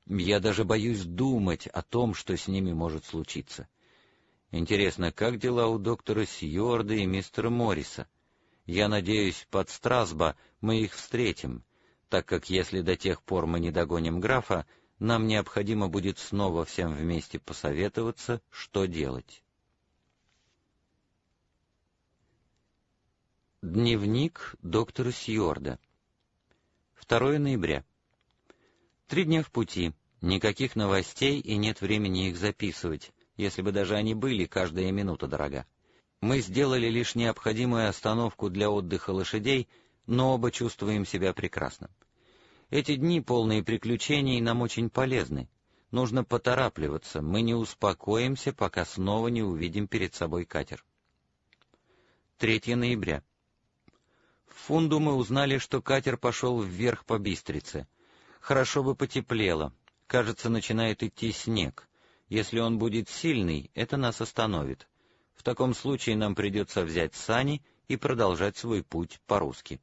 Я даже боюсь думать о том, что с ними может случиться. Интересно, как дела у доктора Сьюарда и мистера Морриса? Я надеюсь, под Страсбо мы их встретим, так как если до тех пор мы не догоним графа, нам необходимо будет снова всем вместе посоветоваться, что делать. Дневник доктора Сьюарда. 2 ноября. 3 дня в пути, никаких новостей и нет времени их записывать. Если бы даже они были, каждая минута дорога. Мы сделали лишь необходимую остановку для отдыха лошадей, но оба чувствуем себя прекрасно. Эти дни, полные приключений, нам очень полезны. Нужно поторапливаться, мы не успокоимся, пока снова не увидим перед собой катер. 3 ноября. В Фунду мы узнали, что катер пошел вверх по Бистрице. Хорошо бы потеплело. Кажется, начинает идти снег. Если он будет сильный, это нас остановит. В таком случае нам придется взять сани и продолжать свой путь по-русски.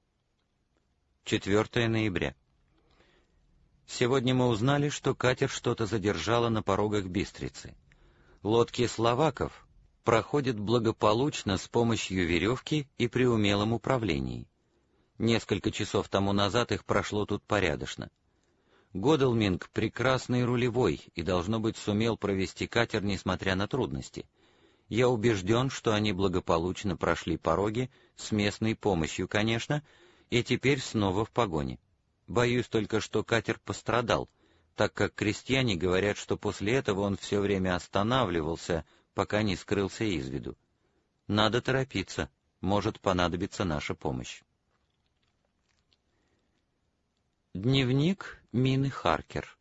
4 ноября. Сегодня мы узнали, что катер что-то задержало на порогах Бистрицы. Лодки словаков проходят благополучно с помощью веревки и при умелом управлении. Несколько часов тому назад их прошло тут порядочно. Годалминг — прекрасный рулевой и, должно быть, сумел провести катер, несмотря на трудности. Я убежден, что они благополучно прошли пороги, с местной помощью, конечно, и теперь снова в погоне. Боюсь только, что катер пострадал, так как крестьяне говорят, что после этого он все время останавливался, пока не скрылся из виду. Надо торопиться, может понадобиться наша помощь. Дневник Мины Харкер.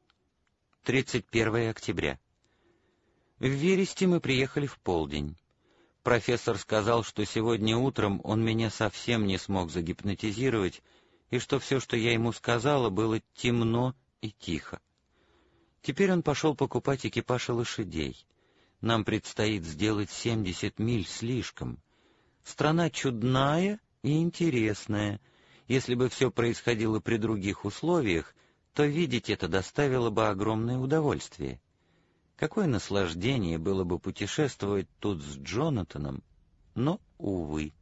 31 октября. В Вересте мы приехали в полдень. Профессор сказал, что сегодня утром он меня совсем не смог загипнотизировать, и что все, что я ему сказала, было темно и тихо. Теперь он пошел покупать экипаж и лошадей. Нам предстоит сделать 70 миль слишком. Страна чудная и интересная. Если бы все происходило при других условиях, то видеть это доставило бы огромное удовольствие. Какое наслаждение было бы путешествовать тут с Джонатаном, но, увы.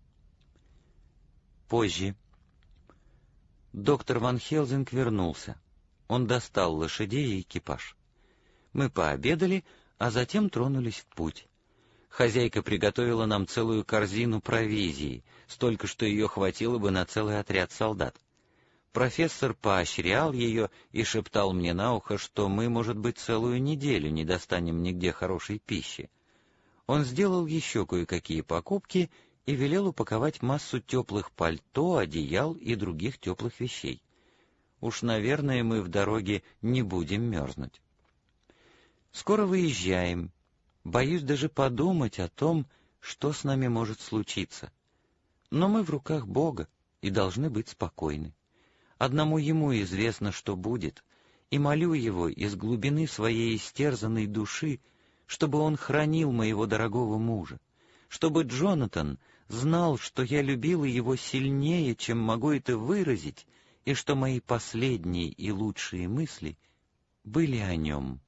Позже. Доктор Ван Хелзинг вернулся. Он достал лошадей и экипаж. Мы пообедали, а затем тронулись в путь. Хозяйка приготовила нам целую корзину провизии, столько, что ее хватило бы на целый отряд солдат. Профессор поощрял ее и шептал мне на ухо, что мы, может быть, целую неделю не достанем нигде хорошей пищи. Он сделал еще кое-какие покупки и велел упаковать массу теплых пальто, одеял и других теплых вещей. Уж, наверное, мы в дороге не будем мерзнуть. Скоро выезжаем. Боюсь даже подумать о том, что с нами может случиться. Но мы в руках Бога и должны быть спокойны. Одному Ему известно, что будет, и молю Его из глубины своей истерзанной души, чтобы Он хранил моего дорогого мужа, чтобы Джонатан знал, что я любила его сильнее, чем могу это выразить, и что мои последние и лучшие мысли были о нем.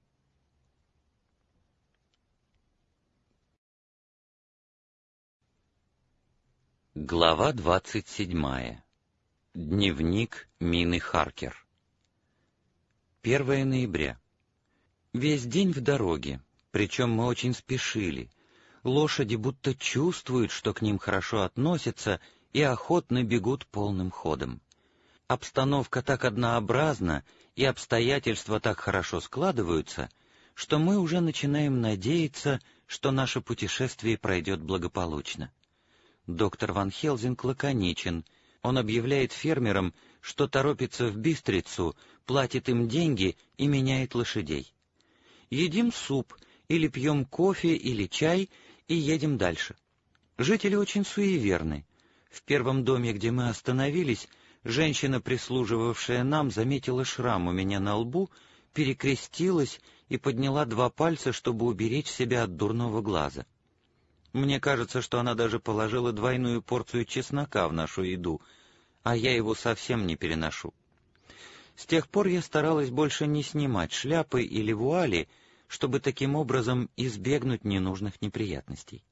Глава 27. Дневник Мины Харкер. 1 ноября. Весь день в дороге, причем мы очень спешили. Лошади будто чувствуют, что к ним хорошо относятся, и охотно бегут полным ходом. Обстановка так однообразна, и обстоятельства так хорошо складываются, что мы уже начинаем надеяться, что наше путешествие пройдет благополучно. Доктор Ван Хелзинг лаконичен. Он объявляет фермерам, что торопится в Бистрицу, платит им деньги и меняет лошадей. Едим суп, или пьем кофе или чай, и едем дальше. Жители очень суеверны. В первом доме, где мы остановились, женщина, прислуживавшая нам, заметила шрам у меня на лбу, перекрестилась и подняла 2 пальца, чтобы уберечь себя от дурного глаза. Мне кажется, что она даже положила 2 порцию чеснока в нашу еду, а я его совсем не переношу. С тех пор я старалась больше не снимать шляпы или вуали, чтобы таким образом избегнуть ненужных неприятностей.